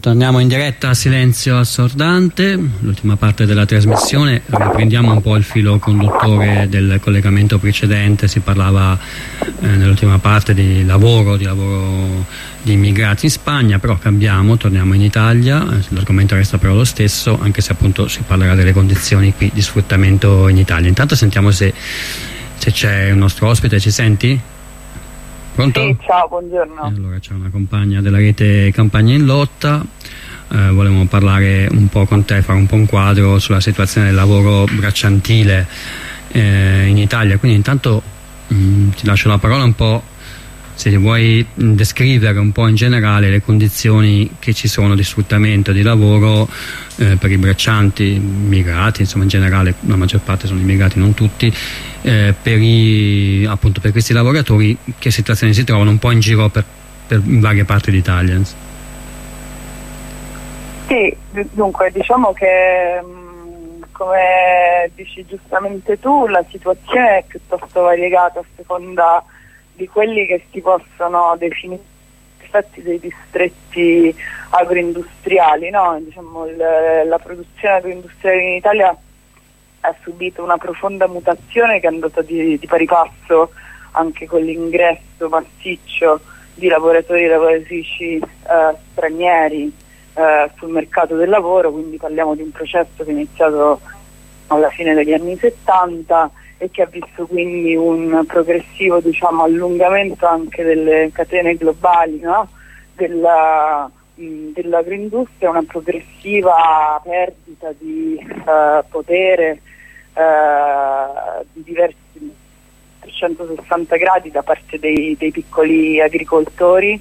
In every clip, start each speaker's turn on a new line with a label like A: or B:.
A: Torniamo in diretta a Silenzio Assordante, l'ultima parte della trasmissione. Riprendiamo un po' il filo conduttore del collegamento precedente. Si parlava nell'ultima parte di lavoro di immigrati in Spagna, però cambiamo, torniamo in Italia. L'argomento resta però lo stesso, anche se appunto si parlerà delle condizioni qui di sfruttamento in Italia. Intanto sentiamo se c'è un nostro ospite. Ci senti? Pronto?
B: Sì, ciao, buongiorno.
A: Allora c'è una compagna della rete Campagna in Lotta. Volevamo parlare un po' con te, fare un po' un quadro sulla situazione del lavoro bracciantile in Italia. Quindi intanto ti lascio la parola un po', se vuoi descrivere un po' in generale le condizioni che ci sono di sfruttamento di lavoro per i braccianti, immigrati, insomma in generale la maggior parte sono immigrati, non tutti, appunto per questi lavoratori, che situazioni si trovano un po' in giro per in varie parti d'Italia.
B: Sì, dunque diciamo che come dici giustamente tu, la situazione è piuttosto variegata a seconda di quelli che si possono definire effetti dei distretti agroindustriali, no? Diciamo, la produzione agroindustriale in Italia ha subito una profonda mutazione che è andata di pari passo anche con l'ingresso massiccio di lavoratori e lavoratrici stranieri sul mercato del lavoro. Quindi parliamo di un processo che è iniziato alla fine degli anni 70 e che ha visto quindi un progressivo, diciamo, allungamento anche delle catene globali, no? dell'agroindustria, una progressiva perdita di potere di diversi 360 gradi da parte dei piccoli agricoltori,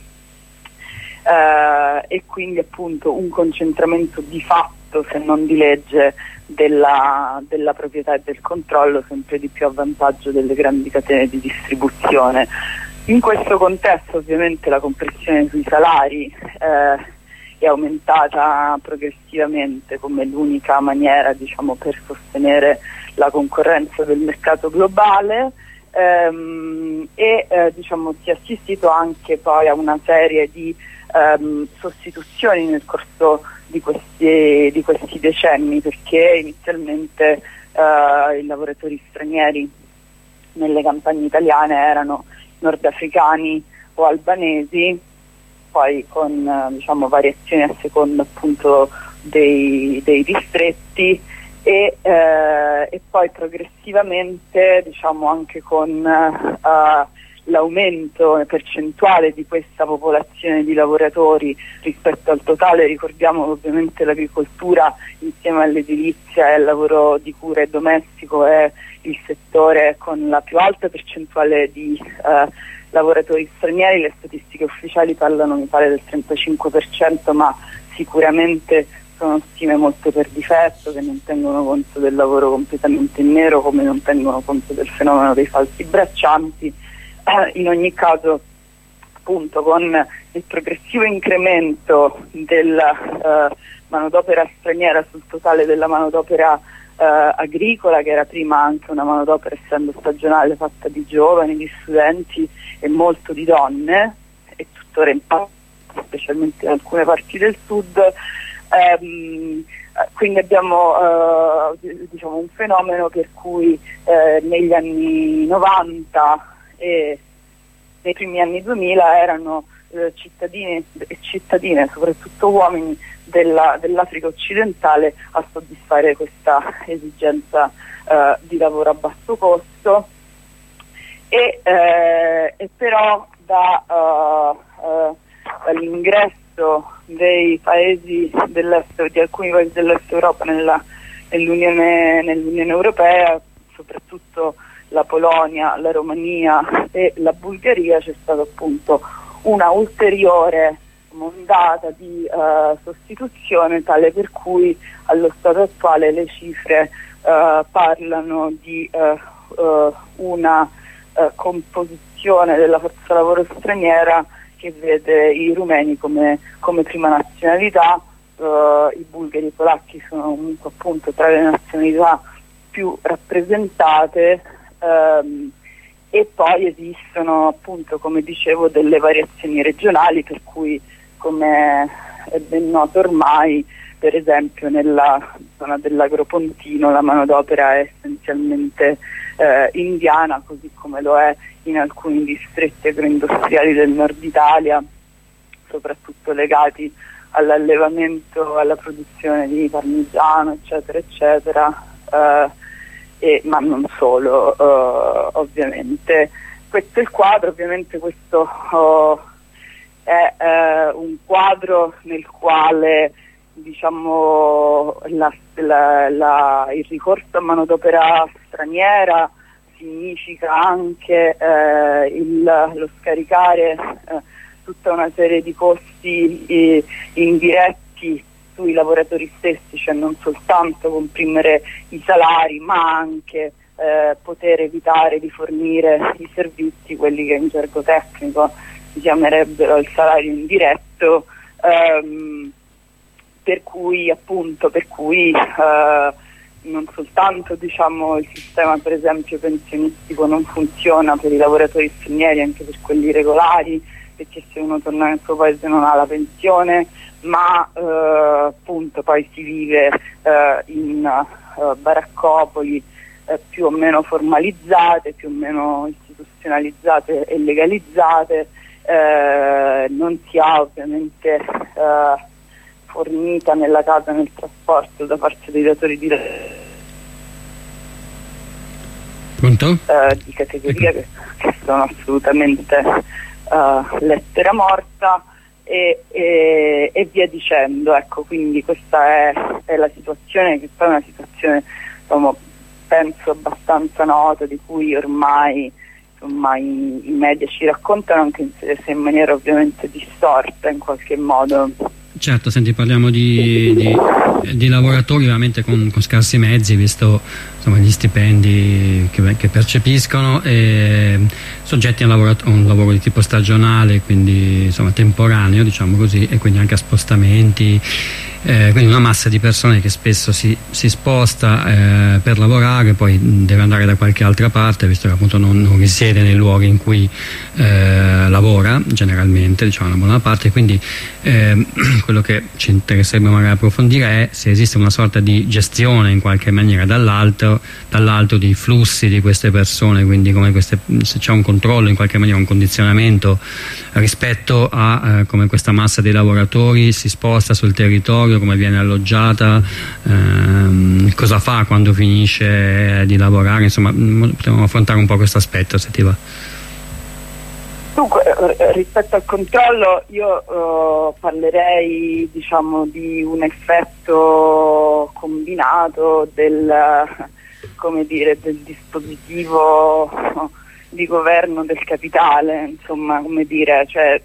B: e quindi appunto un concentramento di fatto, se non di legge, della proprietà e del controllo sempre di più a vantaggio delle grandi catene di distribuzione. In questo contesto ovviamente la compressione sui salari è aumentata progressivamente come l'unica maniera, diciamo, per sostenere la concorrenza del mercato globale, diciamo, si è assistito anche poi a una serie di sostituzioni nel corso di questi decenni, perché inizialmente i lavoratori stranieri nelle campagne italiane erano nordafricani o albanesi, poi con diciamo variazioni a seconda appunto dei distretti e poi progressivamente, diciamo, anche con l'aumento percentuale di questa popolazione di lavoratori rispetto al totale. Ricordiamo che ovviamente l'agricoltura insieme all'edilizia e al lavoro di cura e domestico è il settore con la più alta percentuale di lavoratori stranieri. Le statistiche ufficiali parlano, mi pare, del 35%, ma sicuramente sono stime molto per difetto, che non tengono conto del lavoro completamente in nero, come non tengono conto del fenomeno dei falsi braccianti. In ogni caso, appunto, con il progressivo incremento della manodopera straniera sul totale della manodopera agricola, che era prima anche una manodopera, essendo stagionale, fatta di giovani, di studenti e molto di donne, e tuttora in parte, specialmente in alcune parti del sud, quindi abbiamo diciamo un fenomeno per cui negli anni 90 e nei primi anni 2000 erano cittadini e cittadine, soprattutto uomini dell'Africa occidentale, a soddisfare questa esigenza di lavoro a basso costo, e però dall'ingresso dei paesi dell'est, di alcuni paesi dell'est Europa nell'Unione Europea, soprattutto la Polonia, la Romania e la Bulgaria, c'è stata appunto una ulteriore ondata di sostituzione, tale per cui allo stato attuale le cifre parlano di una composizione della forza lavoro straniera che vede i rumeni come prima nazionalità. I bulgari e i polacchi sono comunque appunto tra le nazionalità più rappresentate, e poi esistono appunto, come dicevo, delle variazioni regionali, per cui come è ben noto ormai, per esempio nella zona dell'Agropontino la manodopera è essenzialmente indiana, così come lo è in alcuni distretti agroindustriali del nord Italia, soprattutto legati all'allevamento, alla produzione di parmigiano, eccetera, eccetera, ma non solo, ovviamente. Questo è il quadro, ovviamente questo è un quadro nel quale, diciamo, il ricorso a manodopera straniera significa anche lo scaricare tutta una serie di costi indiretti sui lavoratori stessi, cioè non soltanto comprimere i salari, ma anche poter evitare di fornire i servizi, quelli che in gergo tecnico si chiamerebbero il salario indiretto, per cui non soltanto, diciamo, il sistema per esempio pensionistico non funziona per i lavoratori stranieri, anche per quelli regolari, perché se uno torna nel suo paese non ha la pensione, ma appunto poi si vive in baraccopoli più o meno formalizzate, più o meno istituzionalizzate e legalizzate, non si ha ovviamente fornita nella casa, nel trasporto da parte dei datori di categoria, che sono assolutamente lettera morta, e via dicendo. Ecco, quindi questa è la situazione, che poi è una situazione, diciamo, penso abbastanza nota, di cui ormai insomma i media ci raccontano, anche se in maniera ovviamente distorta in qualche modo.
A: Certo, senti, parliamo di lavoratori veramente con scarsi mezzi, visto, insomma, gli stipendi che percepiscono, e soggetti a un lavoro di tipo stagionale, quindi insomma temporaneo, diciamo così, e quindi anche a spostamenti, quindi una massa di persone che spesso si sposta per lavorare, poi deve andare da qualche altra parte, visto che appunto non risiede nei luoghi in cui lavora generalmente, diciamo una buona parte. Quindi quello che ci interesserebbe magari approfondire è se esiste una sorta di gestione in qualche maniera dall'alto dei flussi di queste persone, quindi se c'è un controllo, in qualche maniera un condizionamento rispetto a come questa massa dei lavoratori si sposta sul territorio, come viene alloggiata, cosa fa quando finisce di lavorare. Insomma, potremmo affrontare un po' questo aspetto, se ti va.
B: Dunque, rispetto al controllo io parlerei, diciamo, di un effetto combinato del dispositivo di governo del capitale, insomma, come dire, cioè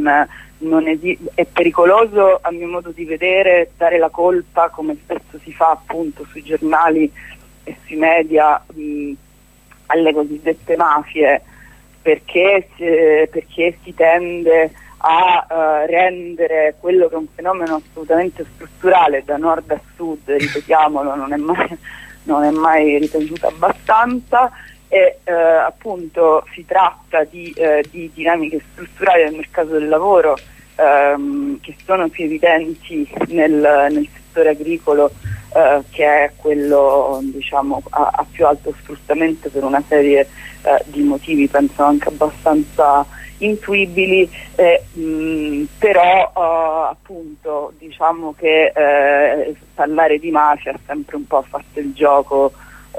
B: è pericoloso, a mio modo di vedere, dare la colpa, come spesso si fa appunto sui giornali e sui media, alle cosiddette mafie, perché si tende a rendere quello che è un fenomeno assolutamente strutturale da nord a sud, ripetiamolo, non è mai ripetuto abbastanza, e appunto si tratta di dinamiche strutturali del mercato del lavoro che sono più evidenti nel settore agricolo, che è quello, diciamo, a più alto sfruttamento per una serie di motivi, penso anche abbastanza intuibili, però appunto diciamo che parlare di mafia ha sempre un po' fatto il gioco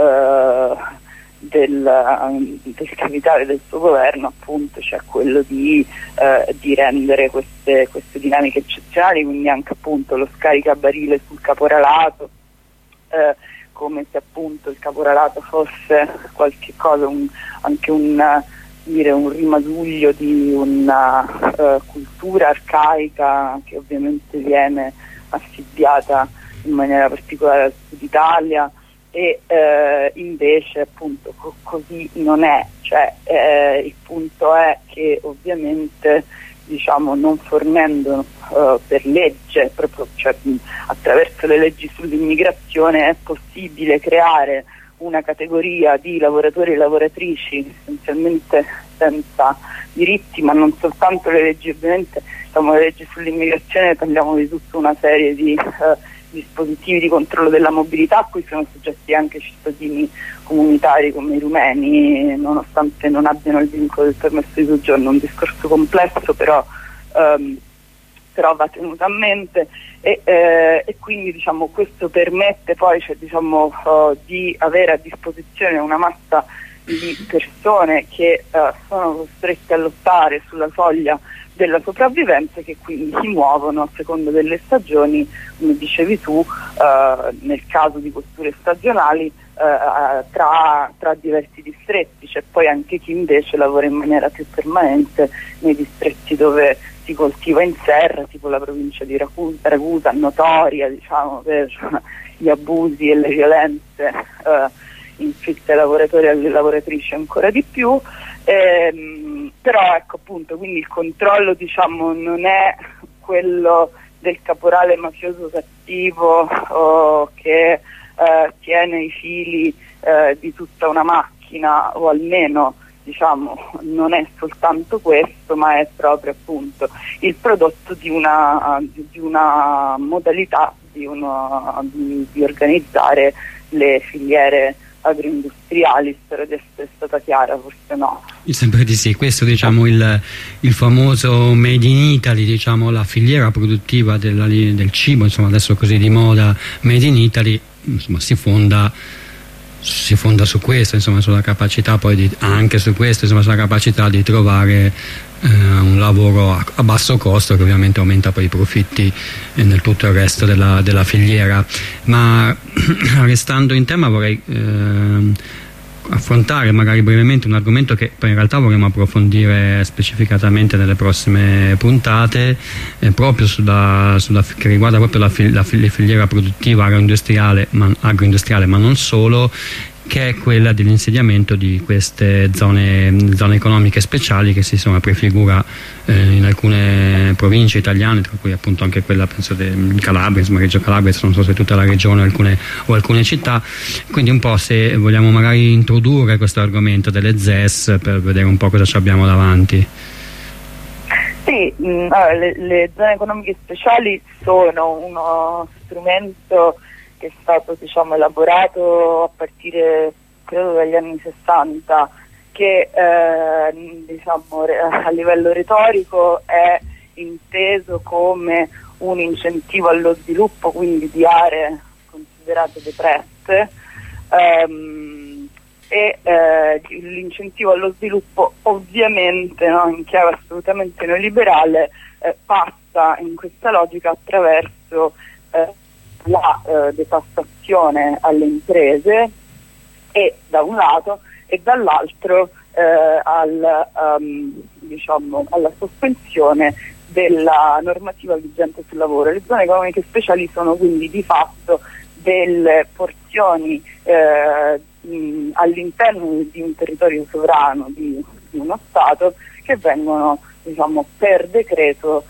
B: del capitale del suo governo, appunto, cioè quello di rendere queste dinamiche eccezionali, quindi anche appunto lo scaricabarile sul caporalato, come se appunto il caporalato fosse qualche cosa, anche un rimasuglio di una cultura arcaica che ovviamente viene affibbiata in maniera particolare al Sud Italia, e invece appunto così non è, cioè il punto è che ovviamente, diciamo, non fornendo per legge, proprio, cioè, attraverso le leggi sull'immigrazione, è possibile creare una categoria di lavoratori e lavoratrici essenzialmente senza diritti, ma non soltanto le leggi, ovviamente diciamo, le leggi sull'immigrazione parliamo di tutta una serie di dispositivi di controllo della mobilità a cui sono soggetti anche cittadini comunitari come i rumeni, nonostante non abbiano il vincolo del permesso di soggiorno. Un discorso complesso, però va tenuto a mente, e quindi diciamo, questo permette poi di avere a disposizione una massa di persone che sono costrette a lottare sulla soglia della sopravvivenza, che quindi si muovono a seconda delle stagioni, come dicevi tu, nel caso di questure stagionali, tra diversi distretti. C'è poi anche chi invece lavora in maniera più permanente nei distretti dove si coltiva in serra, tipo la provincia di Ragusa, notoria, diciamo, per gli abusi e le violenze inflitte ai lavoratori e alle lavoratrici ancora di più. Però ecco, appunto, quindi il controllo, diciamo, non è quello del caporale mafioso cattivo che tiene i fili di tutta una macchina, o almeno, diciamo, non è soltanto questo, ma è proprio appunto il prodotto di una modalità di organizzare le filiere agroindustriali. Spero di essere stata chiara, forse no.
A: Sempre di sì. Questo, diciamo, il famoso Made in Italy, diciamo, la filiera produttiva del cibo, insomma, adesso così di moda, Made in Italy, insomma, si fonda su questo, insomma, sulla capacità poi anche su questo, insomma, sulla capacità di trovare un lavoro a basso costo, che ovviamente aumenta poi i profitti nel tutto il resto della filiera. Ma restando in tema, vorrei affrontare magari brevemente un argomento che poi in realtà vorremmo approfondire specificatamente nelle prossime puntate, proprio che riguarda proprio la filiera produttiva agroindustriale, ma non solo, che è quella dell'insediamento di queste zone economiche speciali che si prefigura in alcune province italiane, tra cui appunto anche quella, penso, di Calabria, insomma, Reggio Calabria, non so se tutta la regione o alcune città. Quindi un po', se vogliamo magari introdurre questo argomento delle ZES per vedere un po' cosa ci abbiamo davanti.
B: Sì, le zone economiche speciali sono uno strumento che è stato, diciamo, elaborato a partire, credo, dagli anni 60, che diciamo, a livello retorico è inteso come un incentivo allo sviluppo, quindi di aree considerate depresse, l'incentivo allo sviluppo, ovviamente, no, in chiave assolutamente neoliberale, passa in questa logica attraverso la detassazione alle imprese, e da un lato, e dall'altro diciamo, alla sospensione della normativa vigente sul lavoro. Le zone economiche speciali sono quindi di fatto delle porzioni all'interno di un territorio sovrano di uno Stato, che vengono, diciamo, per decreto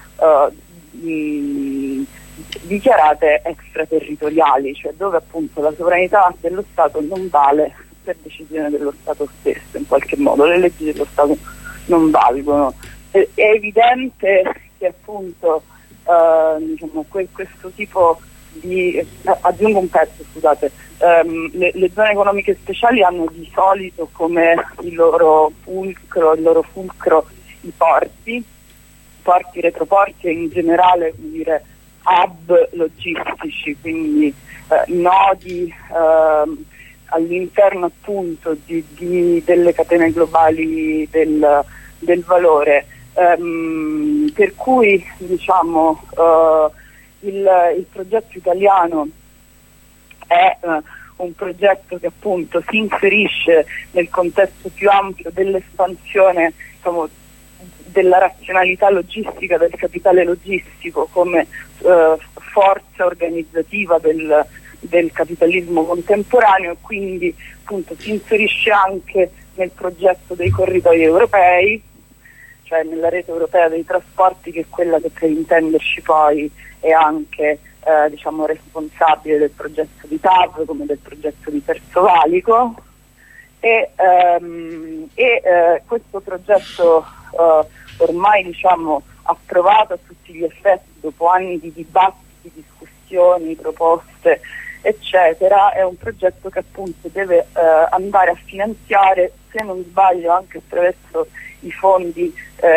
B: dichiarate extraterritoriali, cioè dove appunto la sovranità dello Stato non vale per decisione dello Stato stesso, in qualche modo le leggi dello Stato non valgono. È evidente che appunto diciamo, questo tipo di aggiungo un pezzo, scusate, le zone economiche speciali hanno di solito come il loro fulcro i porti, retroporti e in generale, come dire, hub logistici, quindi nodi all'interno appunto delle catene globali del valore, per cui, diciamo, il progetto italiano è un progetto che appunto si inserisce nel contesto più ampio dell'espansione, diciamo, della razionalità logistica, del capitale logistico come forza organizzativa del capitalismo contemporaneo, e quindi appunto si inserisce anche nel progetto dei corridoi europei, cioè nella rete europea dei trasporti, che è quella che, per intenderci, poi è anche diciamo, responsabile del progetto di TAV come del progetto di Terzo Valico, e questo progetto ormai, diciamo, approvato a tutti gli effetti dopo anni di dibattiti, discussioni, proposte, eccetera. È un progetto che appunto deve andare a finanziare, se non sbaglio anche attraverso i fondi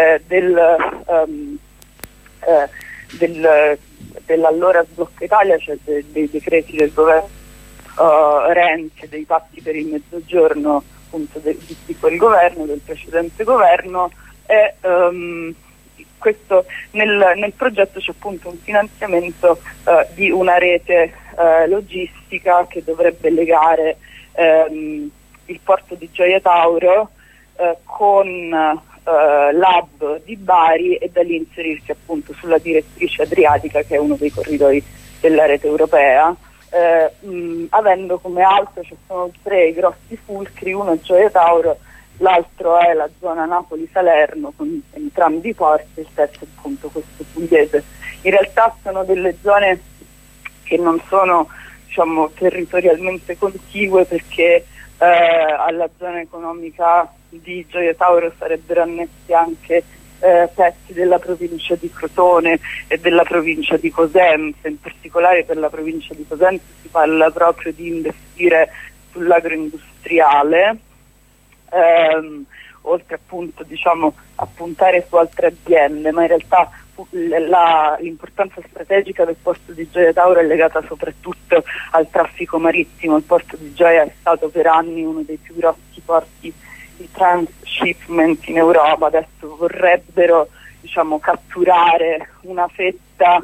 B: dell'allora Sblocca Italia, cioè dei decreti del governo Renzi, dei patti per il Mezzogiorno appunto di quel governo, del precedente governo. E questo nel progetto c'è appunto un finanziamento di una rete logistica che dovrebbe legare il porto di Gioia Tauro con l'hub di Bari e da lì inserirsi appunto sulla direttrice adriatica, che è uno dei corridoi della rete europea, avendo come alto, ci sono 3 grossi fulcri, uno è Gioia Tauro, l'altro è la zona Napoli-Salerno con entrambi i porti, il terzo appunto questo pugliese. In realtà sono delle zone che non sono, diciamo, territorialmente contigue, perché alla zona economica di Gioia Tauro sarebbero annessi anche pezzi della provincia di Crotone e della provincia di Cosenza. In particolare per la provincia di Cosenza si parla proprio di investire sull'agroindustriale, oltre appunto, diciamo, a puntare su altre aziende, ma in realtà l'importanza strategica del porto di Gioia Tauro è legata soprattutto al traffico marittimo. Il porto di Gioia è stato per anni uno dei più grossi porti di transshipment in Europa. Adesso vorrebbero, diciamo, catturare una fetta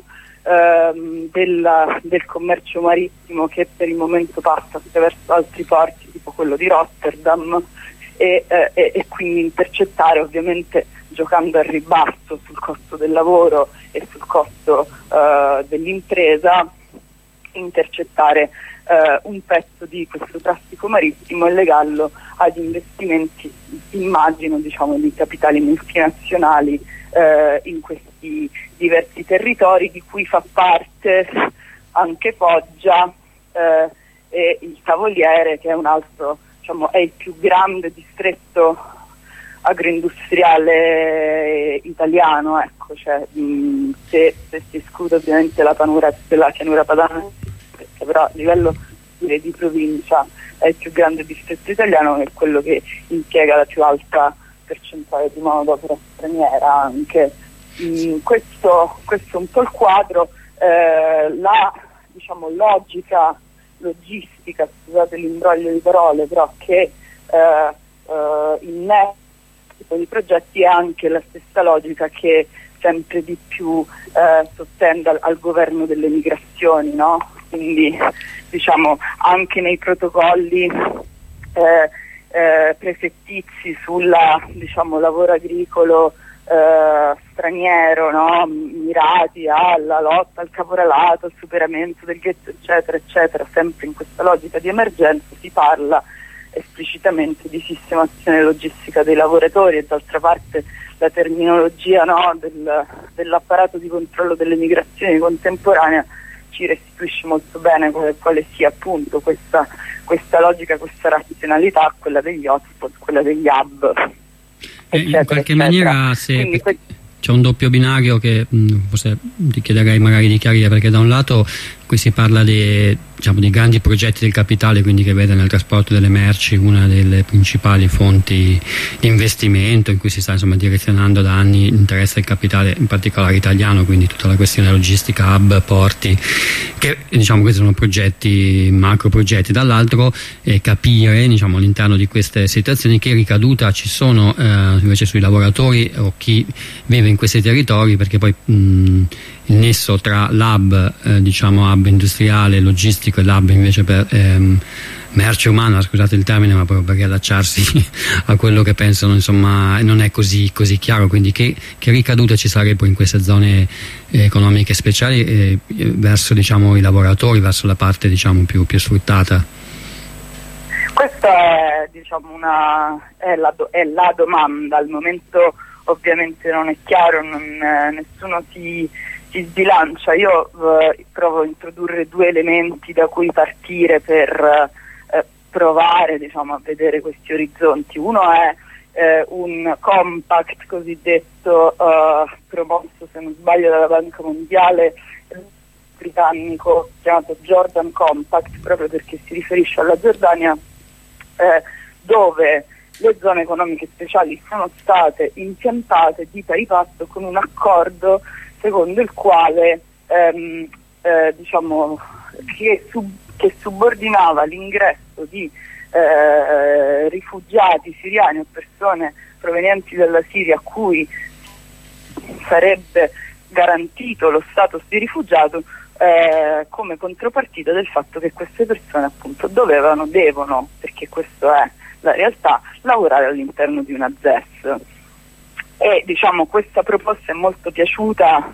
B: del commercio marittimo che per il momento passa attraverso altri porti, tipo quello di Rotterdam, e quindi intercettare, ovviamente giocando al ribasso sul costo del lavoro e sul costo dell'impresa, intercettare un pezzo di questo traffico marittimo e legarlo ad investimenti, immagino, diciamo, di capitali multinazionali in questi diversi territori, di cui fa parte anche Foggia e il Tavoliere, che è un altro, diciamo, è il più grande distretto agroindustriale italiano, ecco, cioè, se si esclude ovviamente la pianura padana, perché però a livello di provincia è il più grande distretto italiano, è quello che impiega la più alta percentuale di manodopera straniera anche. Questo è un po' il quadro. La, diciamo, logistica, scusate l'imbroglio di parole, però che in tipo di progetti è anche la stessa logica che sempre di più sottende al governo delle migrazioni, no? Quindi, diciamo, anche nei protocolli prefettizi sulla, diciamo, lavoro agricolo straniero, no? Mirati alla lotta al caporalato, al superamento del ghetto, eccetera, eccetera, sempre in questa logica di emergenza, si parla esplicitamente di sistemazione logistica dei lavoratori, e d'altra parte la terminologia, no, dell'apparato di controllo delle migrazioni contemporanea ci restituisce molto bene quale sia appunto questa logica, questa razionalità, quella degli hotspot, quella degli hub, eccetera,
A: in qualche
B: eccetera.
A: maniera c'è un doppio binario che forse ti chiederei magari di chiarire, perché da un lato qui si parla dei grandi progetti del capitale, quindi che vede nel trasporto delle merci una delle principali fonti di investimento, in cui si sta, insomma, direzionando da anni l'interesse del capitale, in particolare italiano, quindi tutta la questione logistica, hub, porti, che, diciamo, questi sono progetti, macro progetti. Dall'altro capire, diciamo, all'interno di queste situazioni che ricaduta ci sono invece sui lavoratori o chi vive in questi territori, perché poi il nesso tra l'hub, diciamo, hub industriale, logistico, e l'hub invece per merce umana, scusate il termine, ma proprio per riallacciarsi a quello che pensano, insomma, non è così chiaro. Quindi che ricadute ci sarebbero in queste zone economiche speciali verso, diciamo, i lavoratori, verso la parte, diciamo, più sfruttata?
B: Questa è, diciamo, è la domanda. Al momento ovviamente non è chiaro, nessuno si sbilancia. Io provo a introdurre 2 elementi da cui partire per provare, diciamo, a vedere questi orizzonti. Uno è un compact cosiddetto promosso, se non sbaglio, dalla Banca Mondiale, britannico, chiamato Jordan Compact, proprio perché si riferisce alla Giordania, dove le zone economiche speciali sono state impiantate di pari passo con un accordo secondo il quale diciamo che subordinava l'ingresso di rifugiati siriani o persone provenienti dalla Siria a cui sarebbe garantito lo status di rifugiato come contropartita del fatto che queste persone appunto devono, perché questo è la realtà, lavorare all'interno di una ZES. E diciamo questa proposta è molto piaciuta,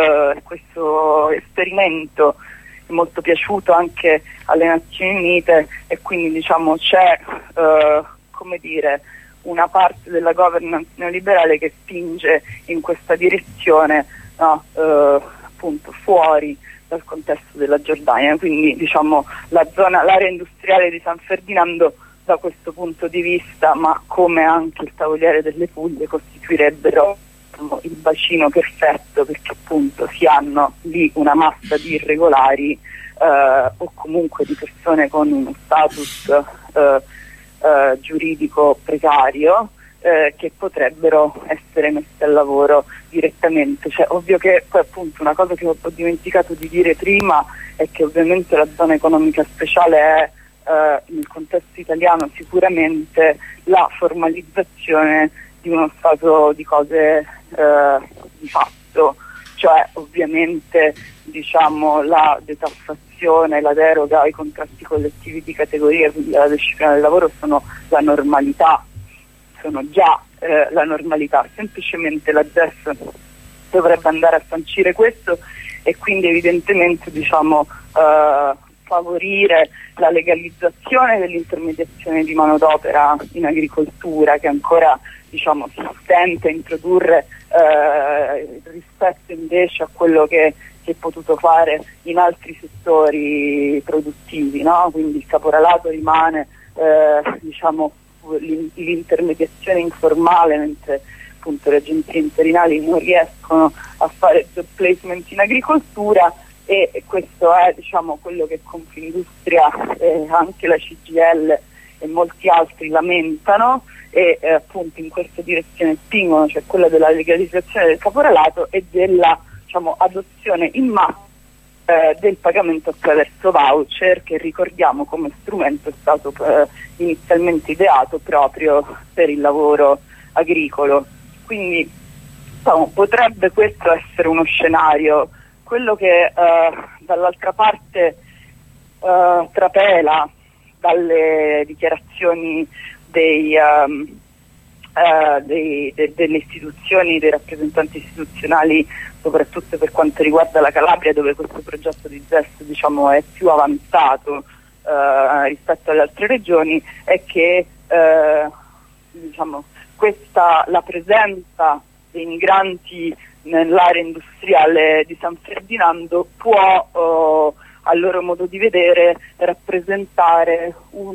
B: questo esperimento è molto piaciuto anche alle Nazioni Unite, e quindi diciamo c'è come dire una parte della governance neoliberale che spinge in questa direzione, no? Appunto fuori dal contesto della Giordania. Quindi diciamo l'area industriale di San Ferdinando da questo punto di vista, ma come anche il Tavoliere delle Puglie, costituirebbero il bacino perfetto, perché appunto si hanno lì una massa di irregolari o comunque di persone con uno status giuridico precario che potrebbero essere messe al lavoro direttamente. Cioè, ovvio che poi appunto una cosa che ho dimenticato di dire prima è che ovviamente la zona economica speciale è nel contesto italiano sicuramente la formalizzazione di uno stato di cose di fatto, cioè ovviamente diciamo la detassazione, la deroga ai contratti collettivi di categoria, quindi la disciplina del lavoro sono la normalità, sono già la normalità. Semplicemente la ZES dovrebbe andare a sancire questo e quindi evidentemente diciamo favorire la legalizzazione dell'intermediazione di manodopera in agricoltura, che ancora diciamo si stenta a introdurre rispetto invece a quello che si è potuto fare in altri settori produttivi, no? Quindi il caporalato rimane diciamo l'intermediazione informale, mentre appunto le agenzie interinali non riescono a fare job placement in agricoltura. E questo è diciamo quello che Confindustria, anche la CGIL e molti altri lamentano e appunto in questa direzione spingono, cioè quella della legalizzazione del caporalato e della diciamo adozione in massa del pagamento attraverso voucher, che ricordiamo come strumento è stato inizialmente ideato proprio per il lavoro agricolo. Quindi potrebbe questo essere uno scenario. Quello che dall'altra parte trapela dalle dichiarazioni delle istituzioni, dei rappresentanti istituzionali, soprattutto per quanto riguarda la Calabria, dove questo progetto di ZES diciamo è più avanzato rispetto alle altre regioni, è che diciamo la presenza dei migranti nell'area industriale di San Ferdinando può a loro modo di vedere rappresentare un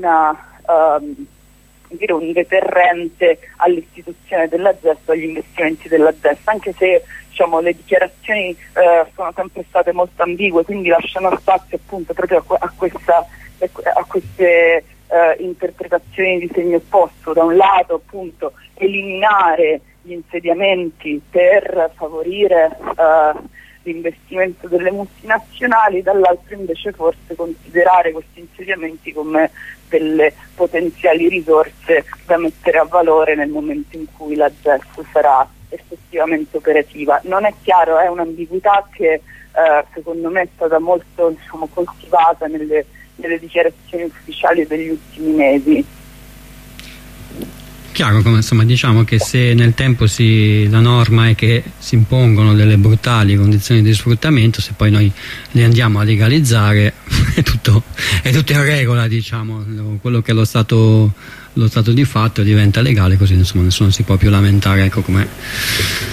B: deterrente all'istituzione della ZES o agli investimenti della ZES, anche se diciamo le dichiarazioni sono sempre state molto ambigue, quindi lasciano spazio appunto proprio a queste interpretazioni di segno opposto. Da un lato appunto eliminare gli insediamenti per favorire l'investimento delle multinazionali, dall'altro invece forse considerare questi insediamenti come delle potenziali risorse da mettere a valore nel momento in cui la ZES sarà effettivamente operativa. Non è chiaro, è un'ambiguità che secondo me è stata molto diciamo coltivata nelle dichiarazioni ufficiali degli ultimi mesi.
A: Chiaro, come insomma diciamo che se nel tempo la norma è che si impongono delle brutali condizioni di sfruttamento, se poi noi le andiamo a legalizzare è tutto in regola, diciamo, quello che è lo stato di fatto diventa legale, così insomma nessuno si può più lamentare, ecco, come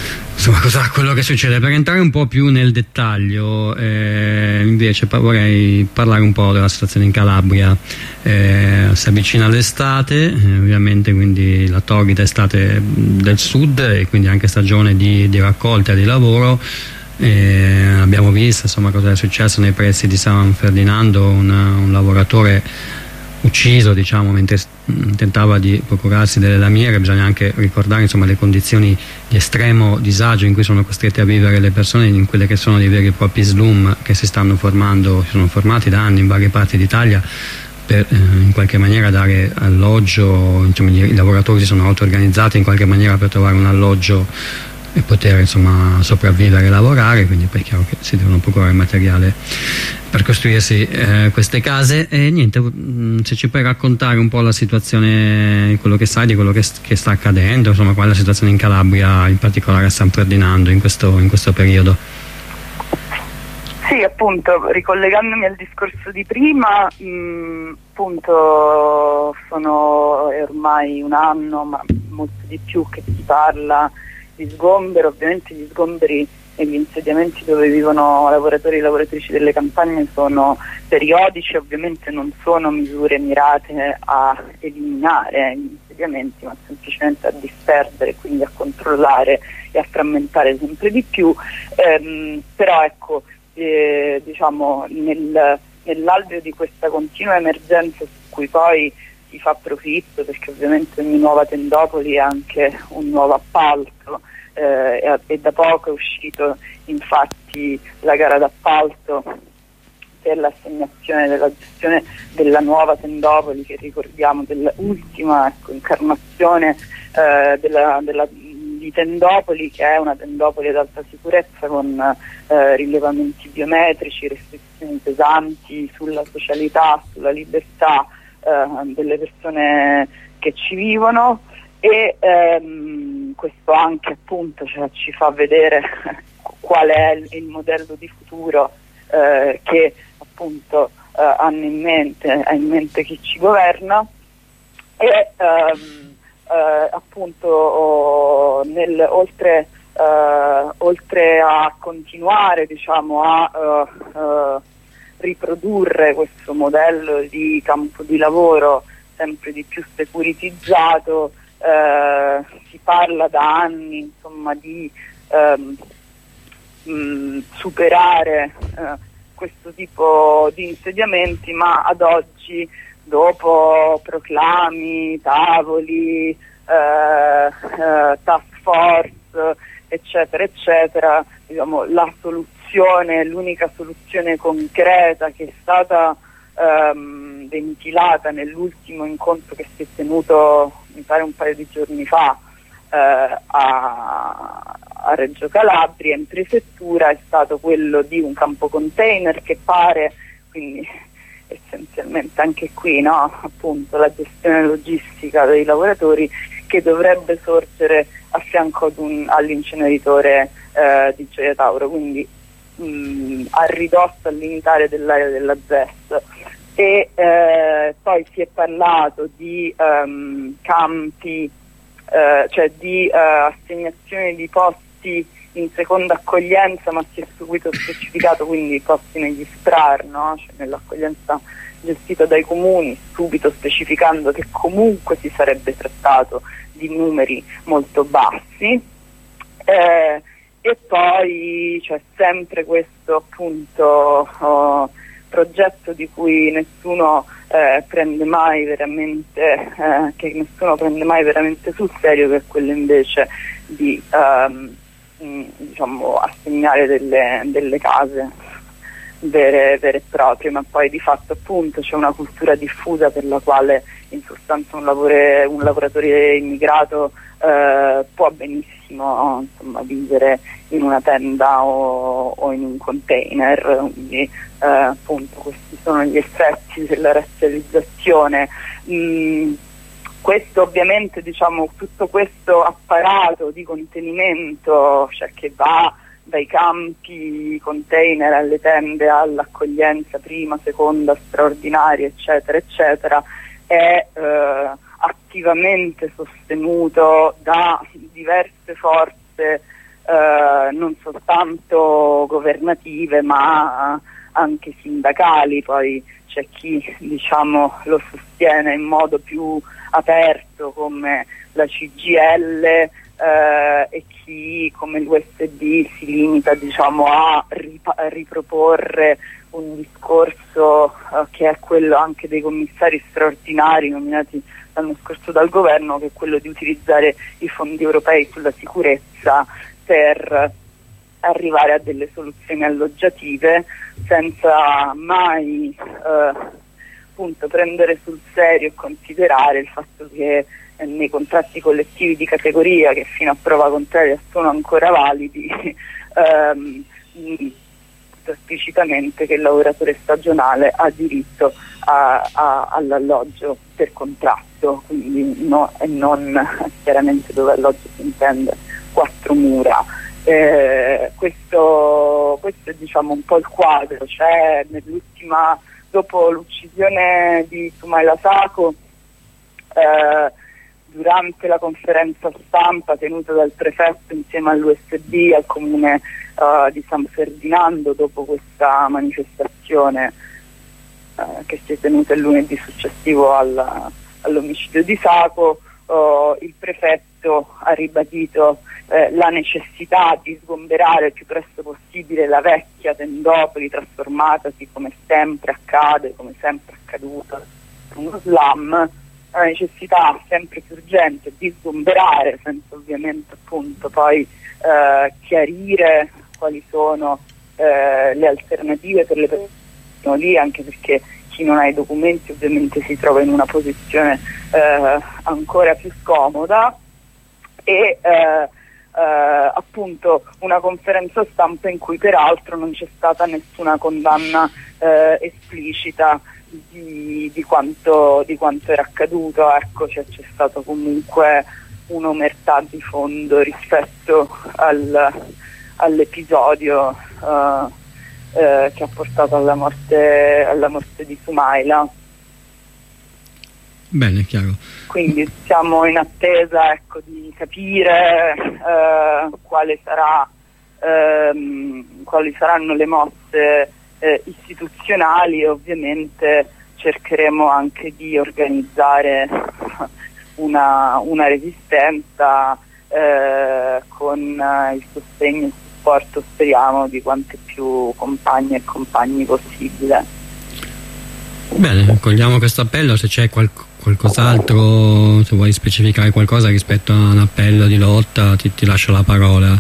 A: insomma, quello che succede. Per entrare un po' più nel dettaglio, invece vorrei parlare un po' della situazione in Calabria. Si avvicina l'estate, ovviamente, quindi la torrida estate del sud e quindi anche stagione di raccolta e di lavoro. Abbiamo visto, insomma, cosa è successo nei pressi di San Ferdinando, un lavoratore ucciso, diciamo, mentre tentava di procurarsi delle lamiere. Bisogna anche ricordare, insomma, le condizioni di estremo disagio in cui sono costrette a vivere le persone in quelle che sono dei veri e propri slum che si sono formati da anni in varie parti d'Italia per in qualche maniera dare alloggio. Insomma, i lavoratori si sono auto-organizzati in qualche maniera per trovare un alloggio e poter, insomma, sopravvivere e lavorare, quindi poi è chiaro che si devono procurare materiale per costruirsi queste case. E niente, se ci puoi raccontare un po' la situazione, quello che sai di quello che sta accadendo, insomma, qual è la situazione in Calabria, in particolare a San Ferdinando in questo periodo.
B: Sì, appunto, ricollegandomi al discorso di prima, appunto è ormai un anno, ma molto di più, che si parla di sgombero. Ovviamente gli sgomberi e gli insediamenti dove vivono lavoratori e lavoratrici delle campagne sono periodici, ovviamente non sono misure mirate a eliminare gli insediamenti, ma semplicemente a disperdere, quindi a controllare e a frammentare sempre di più. Però ecco, diciamo, nell'alveo di questa continua emergenza su cui poi si fa profitto, perché ovviamente ogni nuova tendopoli è anche un nuovo appalto, e da poco è uscito infatti la gara d'appalto per l'assegnazione della gestione della nuova tendopoli, che ricordiamo dell'ultima, ecco, incarnazione di Tendopoli, che è una tendopoli ad alta sicurezza con rilevamenti biometrici, restrizioni pesanti sulla socialità, sulla libertà delle persone che ci vivono. E questo anche, appunto, ci fa vedere qual è il modello di futuro che appunto ha in mente chi ci governa. E appunto oltre a continuare, diciamo, a riprodurre questo modello di campo di lavoro sempre di più securitizzato, si parla da anni, insomma, di superare questo tipo di insediamenti, ma ad oggi, dopo proclami, tavoli, task force, eccetera eccetera, diciamo, l'unica soluzione concreta che è stata ventilata nell'ultimo incontro che si è tenuto, mi pare, un paio di giorni fa a Reggio Calabria, in prefettura, è stato quello di un campo container che pare, quindi essenzialmente anche qui, no, appunto, la gestione logistica dei lavoratori, che dovrebbe sorgere a fianco all'inceneritore di Gioia Tauro, quindi a ridosso, al limitare dell'area della ZES. E poi si è parlato di campi, cioè di assegnazione di posti in seconda accoglienza, ma si è subito specificato, quindi posti negli SPRAR, no? Cioè nell'accoglienza gestita dai comuni, subito specificando che comunque si sarebbe trattato di numeri molto bassi. E poi c'è sempre questo, appunto, progetto di cui nessuno prende mai veramente sul serio, che è quello invece di diciamo, assegnare delle case vere e proprie, ma poi di fatto, appunto, c'è una cultura diffusa per la quale in sostanza un lavoratore immigrato può benissimo, insomma, vivere in una tenda o in un container, quindi appunto questi sono gli effetti della razzializzazione. Questo ovviamente, diciamo, tutto questo apparato di contenimento, cioè che va dai campi container alle tende, all'accoglienza prima, seconda, straordinaria, eccetera eccetera, è attivamente sostenuto da diverse forze non soltanto governative ma anche sindacali. Poi c'è chi diciamo lo sostiene in modo più aperto come la CGIL, e chi come l'USD si limita diciamo a riproporre un discorso che è quello anche dei commissari straordinari nominati l'anno scorso dal governo, che è quello di utilizzare i fondi europei sulla sicurezza per arrivare a delle soluzioni alloggiative, senza mai appunto prendere sul serio e considerare il fatto che nei contratti collettivi di categoria, che fino a prova contraria sono ancora validi, esplicitamente che il lavoratore stagionale ha diritto all'alloggio per contratto, quindi e non chiaramente dove alloggio si intende 4 mura. Questo è diciamo un po' il quadro. C'è dopo l'uccisione di Soumaila Sacco, durante la conferenza stampa tenuta dal prefetto insieme all'USD al comune di San Ferdinando, dopo questa manifestazione che si è tenuta il lunedì successivo all'omicidio di Sacco, il prefetto ha ribadito la necessità di sgomberare il più presto possibile la vecchia tendopoli, trasformatasi, come sempre accade, come sempre accaduto, in uno slum. La necessità sempre più urgente di sgomberare, senza ovviamente appunto poi chiarire quali sono le alternative per le persone lì, anche perché chi non ha i documenti ovviamente si trova in una posizione ancora più scomoda, e appunto una conferenza stampa in cui peraltro non c'è stata nessuna condanna esplicita di quanto era accaduto. Ecco, c'è stato comunque un'omertà di fondo rispetto all'episodio che ha portato alla morte di Soumaila.
A: Bene, chiaro.
B: Quindi siamo in attesa, ecco, di capire quali saranno le mosse istituzionali, e ovviamente cercheremo anche di organizzare una resistenza con il sostegno e il supporto, speriamo, di quante più compagne e compagni possibile.
A: Bene, cogliamo questo appello. Se c'è qualcos'altro, se vuoi specificare qualcosa rispetto a un appello di lotta, ti lascio la parola.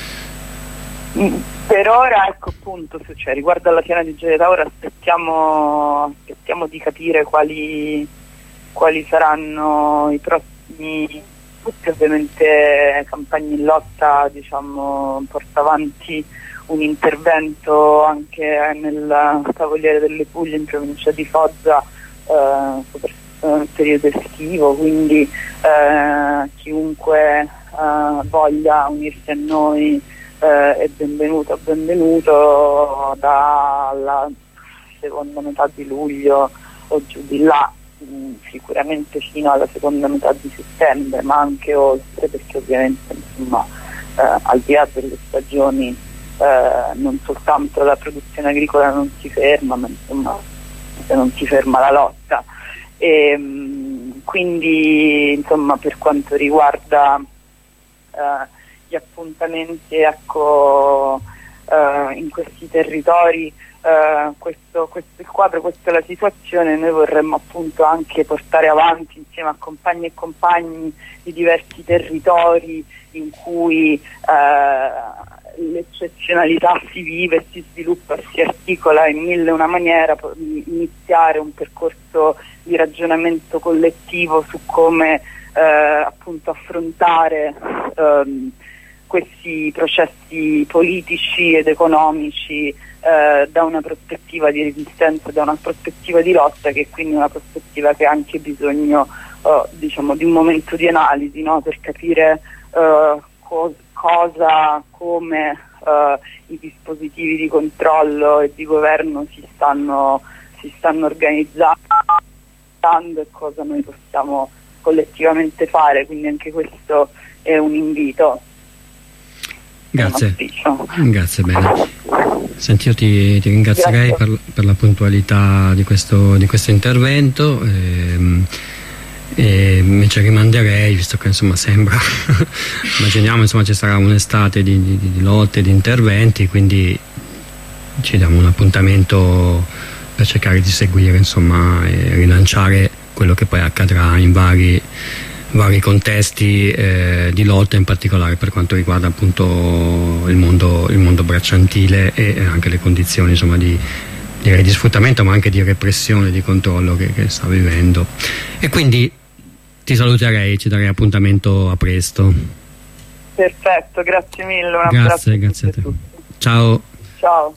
B: Per ora, ecco, appunto, riguardo alla piana di Gioia Tauro aspettiamo di capire quali saranno i prossimi. Tutti ovviamente campagne in lotta, diciamo, porta avanti un intervento anche nel Tavoliere delle Puglie in provincia di Foggia, soprattutto nel periodo estivo, quindi chiunque voglia unirsi a noi è benvenuto dalla seconda metà di luglio o giù di là, sicuramente fino alla seconda metà di settembre, ma anche oltre, perché ovviamente insomma al di là delle stagioni non soltanto la produzione agricola non si ferma, ma insomma non si ferma la lotta. E quindi insomma, per quanto riguarda gli appuntamenti, ecco, in questi territori, questo è il quadro, questa è la situazione. Noi vorremmo appunto anche portare avanti insieme a compagni e compagni di diversi territori in cui l'eccezionalità si vive, si sviluppa, si articola in mille una maniera, iniziare un percorso di ragionamento collettivo su come appunto affrontare questi processi politici ed economici da una prospettiva di resistenza, da una prospettiva di lotta, che è quindi una prospettiva che ha anche bisogno diciamo di un momento di analisi, no? Per capire come i dispositivi di controllo e di governo si stanno organizzando e cosa noi possiamo collettivamente fare. Quindi anche questo è un invito.
A: Grazie, grazie, bene. Senti, io ti ringrazierei per la puntualità di questo intervento, e invece rimanderei, visto che insomma sembra immaginiamo insomma ci sarà un'estate di lotte, di interventi, quindi ci diamo un appuntamento per cercare di seguire insomma e rilanciare quello che poi accadrà in vari contesti di lotta, in particolare per quanto riguarda appunto il mondo bracciantile e anche le condizioni insomma di sfruttamento, ma anche di repressione, di controllo che sta vivendo. E quindi ti saluterei, ci darei appuntamento a presto.
B: Perfetto, grazie mille, un
A: abbraccio. Grazie a te. Ciao.
B: Ciao.